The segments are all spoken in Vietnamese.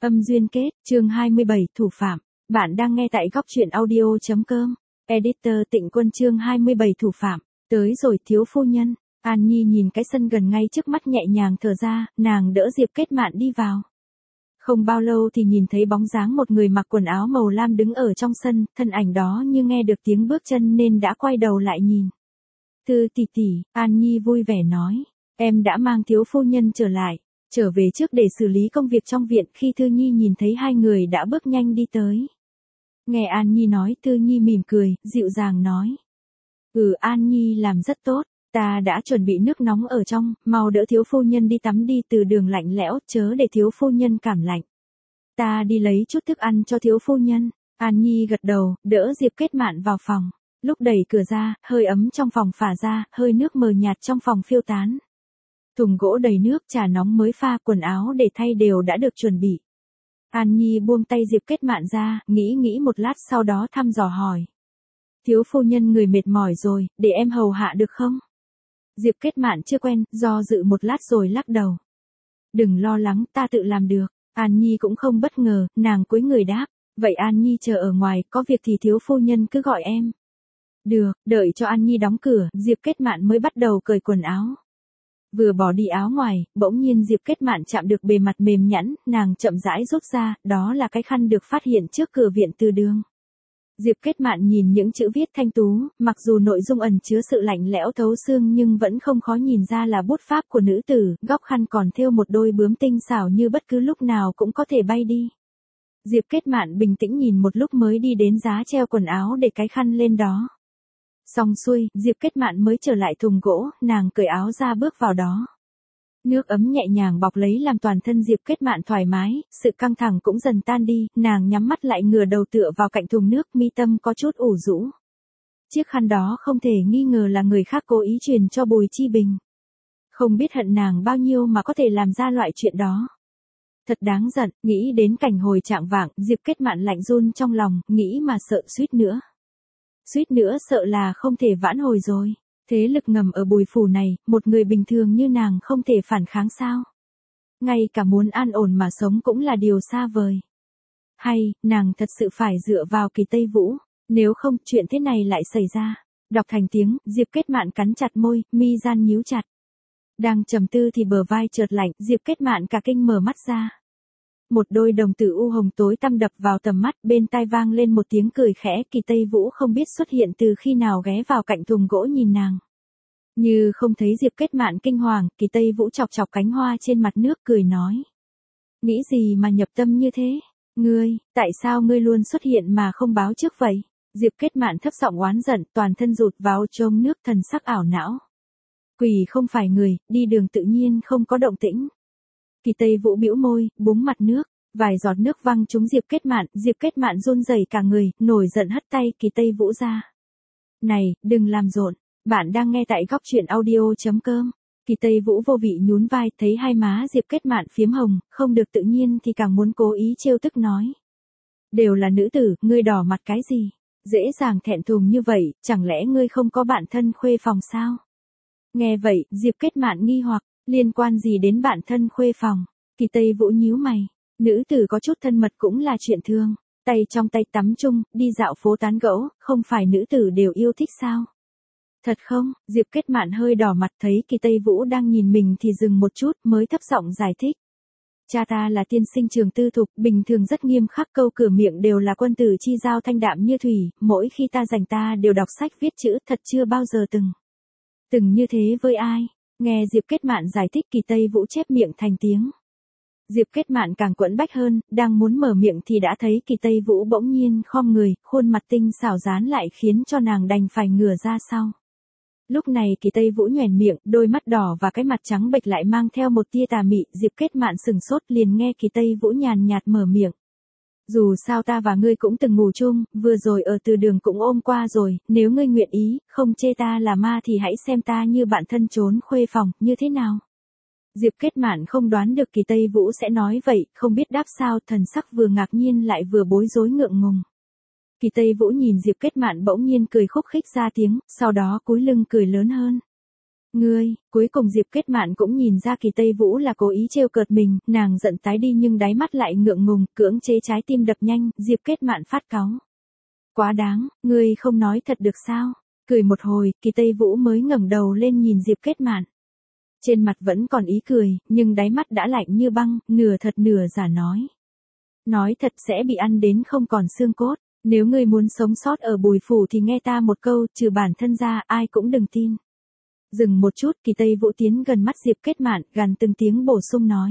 Âm duyên kết, chương 27, thủ phạm. Bạn đang nghe tại góc truyện audio.com. Editor Tịnh Quân chương 27 thủ phạm. Tới rồi thiếu phu nhân. An Nhi nhìn cái sân gần ngay trước mắt nhẹ nhàng thở ra, nàng đỡ Diệp Kết Mạn đi vào. Không bao lâu thì nhìn thấy bóng dáng một người mặc quần áo màu lam đứng ở trong sân, thân ảnh đó như nghe được tiếng bước chân nên đã quay đầu lại nhìn. Thư tỷ tỷ, An Nhi vui vẻ nói, em đã mang thiếu phu nhân trở lại. Trở về trước để xử lý công việc trong viện khi Thư Nhi nhìn thấy hai người đã bước nhanh đi tới. Nghe An Nhi nói, Thư Nhi mỉm cười, dịu dàng nói. An Nhi làm rất tốt, ta đã chuẩn bị nước nóng ở trong, mau đỡ thiếu phu nhân đi tắm đi, từ đường lạnh lẽo, chớ để thiếu phu nhân cảm lạnh. Ta đi lấy chút thức ăn cho thiếu phu nhân. An Nhi gật đầu, đỡ Diệp Kết Mạn vào phòng. Lúc đẩy cửa ra, hơi ấm trong phòng phả ra, hơi nước mờ nhạt trong phòng phiêu tán. Thùng gỗ đầy nước, trà nóng mới pha, quần áo để thay đều đã được chuẩn bị. An Nhi buông tay Diệp Kết Mạn ra, nghĩ một lát sau đó thăm dò hỏi. Thiếu phu nhân người mệt mỏi rồi, để em hầu hạ được không? Diệp Kết Mạn chưa quen, do dự một lát rồi lắc đầu. Đừng lo lắng, ta tự làm được. An Nhi cũng không bất ngờ, nàng cúi người đáp. Vậy An Nhi chờ ở ngoài, có việc thì thiếu phu nhân cứ gọi em. Được, đợi cho An Nhi đóng cửa, Diệp Kết Mạn mới bắt đầu cởi quần áo. Vừa bỏ đi áo ngoài, bỗng nhiên Diệp Kết Mạn chạm được bề mặt mềm nhẵn, nàng chậm rãi rút ra, đó là cái khăn được phát hiện trước cửa viện từ đường. Diệp Kết Mạn nhìn những chữ viết thanh tú, mặc dù nội dung ẩn chứa sự lạnh lẽo thấu xương nhưng vẫn không khó nhìn ra là bút pháp của nữ tử, góc khăn còn thêu một đôi bướm tinh xảo như bất cứ lúc nào cũng có thể bay đi. Diệp Kết Mạn bình tĩnh nhìn một lúc mới đi đến giá treo quần áo để cái khăn lên đó. Xong xuôi, Diệp Kết Mạn mới trở lại thùng gỗ, nàng cởi áo ra bước vào đó. Nước ấm nhẹ nhàng bọc lấy làm toàn thân Diệp Kết Mạn thoải mái, sự căng thẳng cũng dần tan đi, nàng nhắm mắt lại ngửa đầu tựa vào cạnh thùng nước, mi tâm có chút ủ rũ. Chiếc khăn đó không thể nghi ngờ là người khác cố ý truyền cho Bùi Chi Bình. Không biết hận nàng bao nhiêu mà có thể làm ra loại chuyện đó. Thật đáng giận, nghĩ đến cảnh hồi trạng vạng, Diệp Kết Mạn lạnh run trong lòng, nghĩ mà sợ suýt nữa. Suýt nữa sợ là không thể vãn hồi rồi. Thế lực ngầm ở Bùi phủ này, một người bình thường như nàng không thể phản kháng sao? Ngay cả muốn an ổn mà sống cũng là điều xa vời. Hay, nàng thật sự phải dựa vào Kỳ Tây Vũ, nếu không chuyện thế này lại xảy ra. Đọc thành tiếng, Diệp Kết Mạn cắn chặt môi, mi gian nhíu chặt. Đang trầm tư thì bờ vai chợt lạnh, Diệp Kết Mạn cả kinh mở mắt ra. Một đôi đồng tử u hồng tối tăm đập vào tầm mắt, bên tai vang lên một tiếng cười khẽ, Kỳ Tây Vũ không biết xuất hiện từ khi nào ghé vào cạnh thùng gỗ nhìn nàng. Như không thấy Diệp Kết Mạn kinh hoàng, Kỳ Tây Vũ chọc chọc cánh hoa trên mặt nước cười nói. Nghĩ gì mà nhập tâm như thế? Ngươi, tại sao ngươi luôn xuất hiện mà không báo trước vậy? Diệp Kết Mạn thấp giọng oán giận, toàn thân rụt vào chôm nước, thần sắc ảo não. Quỷ không phải người, đi đường tự nhiên không có động tĩnh. Kỳ Tây Vũ bĩu môi, búng mặt nước, vài giọt nước văng trúng Diệp Kết Mạn run rẩy cả người, nổi giận hất tay Kỳ Tây Vũ ra. Này, đừng làm rộn, bạn đang nghe tại góc truyện audio.com. Kỳ Tây Vũ vô vị nhún vai, thấy hai má Diệp Kết Mạn phiếm hồng, không được tự nhiên thì càng muốn cố ý trêu tức nói. Đều là nữ tử, ngươi đỏ mặt cái gì? Dễ dàng thẹn thùng như vậy, chẳng lẽ ngươi không có bạn thân khuê phòng sao? Nghe vậy, Diệp Kết Mạn nghi hoặc. Liên quan gì đến bạn thân khuê phòng? Kỳ Tây Vũ nhíu mày. Nữ tử có chút thân mật cũng là chuyện thường. Tay trong tay tắm chung, đi dạo phố tán gẫu, không phải nữ tử đều yêu thích sao? Thật không? Diệp Kết Mạn hơi đỏ mặt, thấy Kỳ Tây Vũ đang nhìn mình thì dừng một chút mới thấp giọng giải thích. Cha ta là tiên sinh trường tư thục, bình thường rất nghiêm khắc, câu cửa miệng đều là quân tử chi giao thanh đạm như thủy, mỗi khi ta rảnh ta đều đọc sách viết chữ, thật chưa bao giờ từng như thế với ai. Nghe Diệp Kết Mạn giải thích, Kỳ Tây Vũ chép miệng thành tiếng. Diệp Kết Mạn càng quẫn bách hơn, đang muốn mở miệng thì đã thấy Kỳ Tây Vũ bỗng nhiên khom người, khuôn mặt tinh xảo dán lại khiến cho nàng đành phải ngửa ra sau. Lúc này Kỳ Tây Vũ nhoẻn miệng, đôi mắt đỏ và cái mặt trắng bệch lại mang theo một tia tà mị, Diệp Kết Mạn sừng sốt liền nghe Kỳ Tây Vũ nhàn nhạt mở miệng. Dù sao ta và ngươi cũng từng ngủ chung, vừa rồi ở từ đường cũng ôm qua rồi, nếu ngươi nguyện ý, không chê ta là ma thì hãy xem ta như bạn thân trốn khuê phòng, như thế nào? Diệp Kết Mạn không đoán được Kỳ Tây Vũ sẽ nói vậy, không biết đáp sao, thần sắc vừa ngạc nhiên lại vừa bối rối ngượng ngùng. Kỳ Tây Vũ nhìn Diệp Kết Mạn bỗng nhiên cười khúc khích ra tiếng, sau đó cúi lưng cười lớn hơn. Ngươi, cuối cùng Diệp Kết Mạn cũng nhìn ra Kỳ Tây Vũ là cố ý trêu cợt mình, nàng giận tái đi nhưng đáy mắt lại ngượng ngùng, cưỡng chế trái tim đập nhanh, Diệp Kết Mạn phát cáu. Quá đáng, ngươi không nói thật được sao? Cười một hồi, Kỳ Tây Vũ mới ngẩng đầu lên nhìn Diệp Kết Mạn. Trên mặt vẫn còn ý cười, nhưng đáy mắt đã lạnh như băng, nửa thật nửa giả nói. Nói thật sẽ bị ăn đến không còn xương cốt, nếu ngươi muốn sống sót ở Bùi Phủ thì nghe ta một câu, trừ bản thân ra ai cũng đừng tin. Dừng một chút, Kỳ Tây Vũ tiến gần mắt Diệp Kết Mạn, gằn từng tiếng bổ sung nói.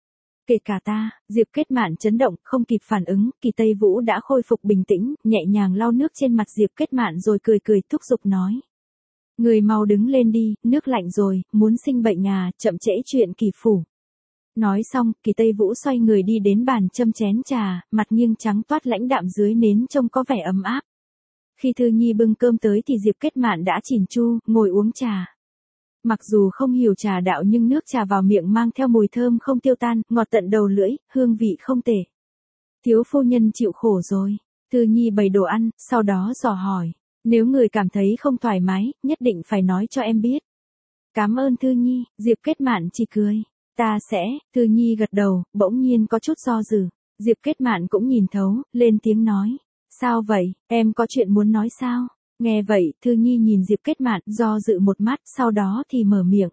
Kể cả ta, Diệp Kết Mạn chấn động, không kịp phản ứng, Kỳ Tây Vũ đã khôi phục bình tĩnh, nhẹ nhàng lau nước trên mặt Diệp Kết Mạn rồi cười cười thúc giục nói. Người mau đứng lên đi, nước lạnh rồi, muốn sinh bệnh à, chậm trễ chuyện Kỳ Phủ. Nói xong, Kỳ Tây Vũ xoay người đi đến bàn châm chén trà, mặt nghiêng trắng toát lãnh đạm dưới nến trông có vẻ ấm áp. Khi Thư Nhi bưng cơm tới thì Diệp Kết Mạn đã chỉn chu, ngồi uống trà. Mặc dù không hiểu trà đạo nhưng nước trà vào miệng mang theo mùi thơm không tiêu tan, ngọt tận đầu lưỡi, hương vị không tệ. Thiếu phu nhân chịu khổ rồi. Thư Nhi bày đồ ăn, sau đó dò hỏi. Nếu người cảm thấy không thoải mái, nhất định phải nói cho em biết. Cảm ơn Thư Nhi, Diệp Kết Mạn chỉ cười. Ta sẽ, Thư Nhi gật đầu, bỗng nhiên có chút do dự. Diệp Kết Mạn cũng nhìn thấu, lên tiếng nói. Sao vậy, em có chuyện muốn nói sao? Nghe vậy, Thư Nhi nhìn Diệp Kết Mạn, do dự một mắt, sau đó thì mở miệng.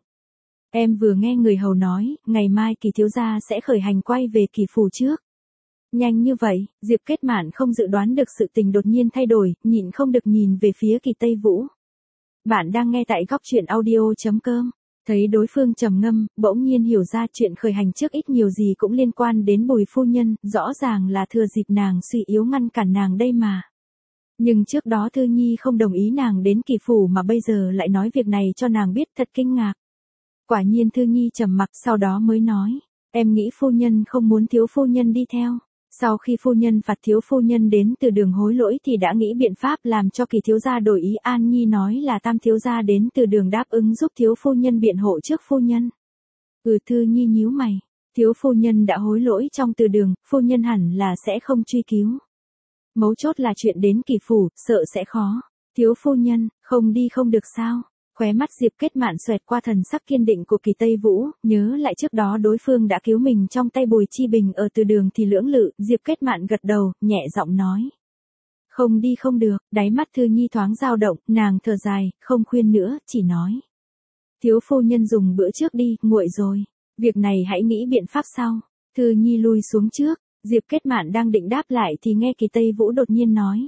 Em vừa nghe người hầu nói, ngày mai Kỳ thiếu gia sẽ khởi hành quay về Kỳ Phủ trước. Nhanh như vậy, Diệp Kết Mạn không dự đoán được sự tình đột nhiên thay đổi, nhịn không được nhìn về phía Kỳ Tây Vũ. Bạn đang nghe tại góc truyện audio.com. Thấy đối phương trầm ngâm, bỗng nhiên hiểu ra chuyện khởi hành trước ít nhiều gì cũng liên quan đến Bùi phu nhân, rõ ràng là thừa dịp nàng suy yếu ngăn cản nàng đây mà. Nhưng trước đó Thư Nhi không đồng ý nàng đến Kỳ Phủ mà bây giờ lại nói việc này cho nàng biết, thật kinh ngạc. Quả nhiên Thư Nhi trầm mặc, sau đó mới nói, em nghĩ phu nhân không muốn thiếu phu nhân đi theo. Sau khi phu nhân phạt thiếu phu nhân đến từ đường hối lỗi thì đã nghĩ biện pháp làm cho Kỳ thiếu gia đổi ý. An Nhi nói là Tam thiếu gia đến từ đường đáp ứng giúp thiếu phu nhân biện hộ trước phu nhân. Thư Nhi nhíu mày, thiếu phu nhân đã hối lỗi trong từ đường, phu nhân hẳn là sẽ không truy cứu. Mấu chốt là chuyện đến Kỳ Phủ, sợ sẽ khó. Thiếu phu nhân, không đi không được sao? Khóe mắt Diệp Kết Mạn xoẹt qua thần sắc kiên định của Kỳ Tây Vũ, nhớ lại trước đó đối phương đã cứu mình trong tay Bùi Chi Bình ở từ đường thì lưỡng lự, Diệp Kết Mạn gật đầu, nhẹ giọng nói. Không đi không được, đáy mắt Thư Nhi thoáng dao động, nàng thở dài, không khuyên nữa, chỉ nói. Thiếu phu nhân dùng bữa trước đi, nguội rồi. Việc này hãy nghĩ biện pháp sau. Thư Nhi lui xuống trước, Diệp Kết Mạn đang định đáp lại thì nghe Kỳ Tây Vũ đột nhiên nói.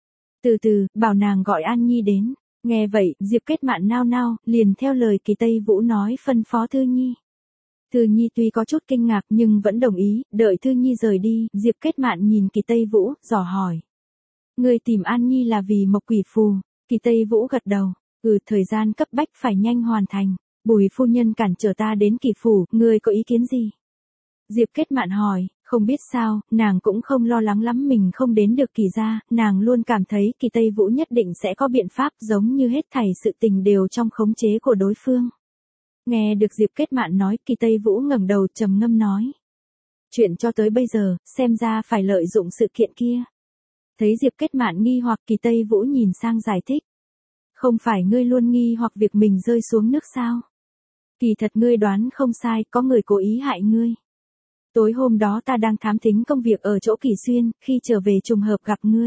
Từ từ, bảo nàng gọi An Nhi đến. Nghe vậy, Diệp Kết Mạn nao nao, liền theo lời Kỳ Tây Vũ nói phân phó Thư Nhi. Thư Nhi tuy có chút kinh ngạc nhưng vẫn đồng ý, đợi Thư Nhi rời đi, Diệp Kết Mạn nhìn Kỳ Tây Vũ, dò hỏi. Người tìm An Nhi là vì Mộc Quỷ Phù. Kỳ Tây Vũ gật đầu, thời gian cấp bách phải nhanh hoàn thành. Bùi phu nhân cản trở ta đến Kỳ Phủ, ngươi có ý kiến gì? Diệp Kết Mạn hỏi, không biết sao, nàng cũng không lo lắng lắm mình không đến được Kỳ gia, nàng luôn cảm thấy Kỳ Tây Vũ nhất định sẽ có biện pháp, giống như hết thảy sự tình đều trong khống chế của đối phương. Nghe được Diệp Kết Mạn nói, Kỳ Tây Vũ ngẩng đầu trầm ngâm nói. Chuyện cho tới bây giờ, xem ra phải lợi dụng sự kiện kia. Thấy Diệp Kết Mạn nghi hoặc, Kỳ Tây Vũ nhìn sang giải thích. Không phải ngươi luôn nghi hoặc việc mình rơi xuống nước sao? Kỳ thật ngươi đoán không sai, có người cố ý hại ngươi. Tối hôm đó ta đang thám thính công việc ở chỗ Kỳ Xuyên, khi trở về trùng hợp gặp ngươi.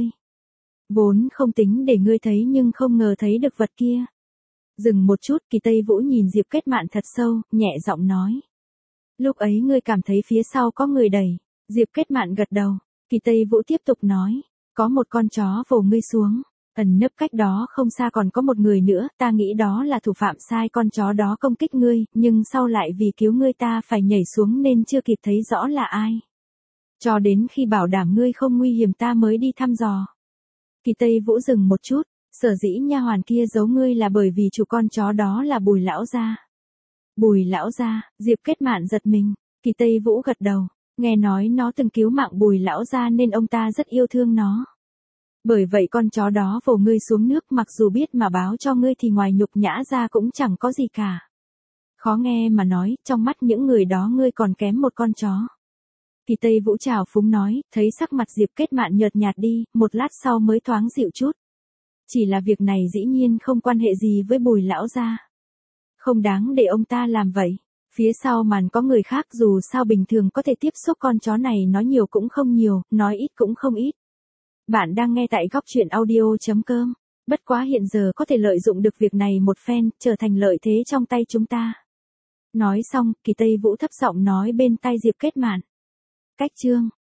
Vốn không tính để ngươi thấy nhưng không ngờ thấy được vật kia. Dừng một chút, Kỳ Tây Vũ nhìn Diệp Kết Mạn thật sâu, nhẹ giọng nói. Lúc ấy ngươi cảm thấy phía sau có người đẩy. Diệp Kết Mạn gật đầu. Kỳ Tây Vũ tiếp tục nói. Có một con chó vồ ngươi xuống. Ẩn nấp cách đó không xa còn có một người nữa, ta nghĩ đó là thủ phạm sai con chó đó công kích ngươi, nhưng sau lại vì cứu ngươi ta phải nhảy xuống nên chưa kịp thấy rõ là ai. Cho đến khi bảo đảm ngươi không nguy hiểm ta mới đi thăm dò. Kỳ Tây Vũ dừng một chút, sở dĩ nha hoàn kia giấu ngươi là bởi vì chủ con chó đó là Bùi lão gia. Bùi lão gia, Diệp Kết Mạn giật mình, Kỳ Tây Vũ gật đầu, nghe nói nó từng cứu mạng Bùi lão gia nên ông ta rất yêu thương nó. Bởi vậy con chó đó vồ ngươi xuống nước, mặc dù biết mà báo cho ngươi thì ngoài nhục nhã ra cũng chẳng có gì cả. Khó nghe mà nói, trong mắt những người đó ngươi còn kém một con chó. Kỳ Tây Vũ trào phúng nói, thấy sắc mặt Diệp Kết Mạn nhợt nhạt đi, một lát sau mới thoáng dịu chút. Chỉ là việc này dĩ nhiên không quan hệ gì với Bùi lão gia. Không đáng để ông ta làm vậy. Phía sau màn có người khác, dù sao bình thường có thể tiếp xúc con chó này, nói nhiều cũng không nhiều, nói ít cũng không ít. Bạn đang nghe tại góc chuyện audio.com. Bất quá hiện giờ có thể lợi dụng được việc này một phen, trở thành lợi thế trong tay chúng ta. Nói xong, Kỳ Tây Vũ thấp giọng nói bên tai Diệp Kết Mạn. Cách chương.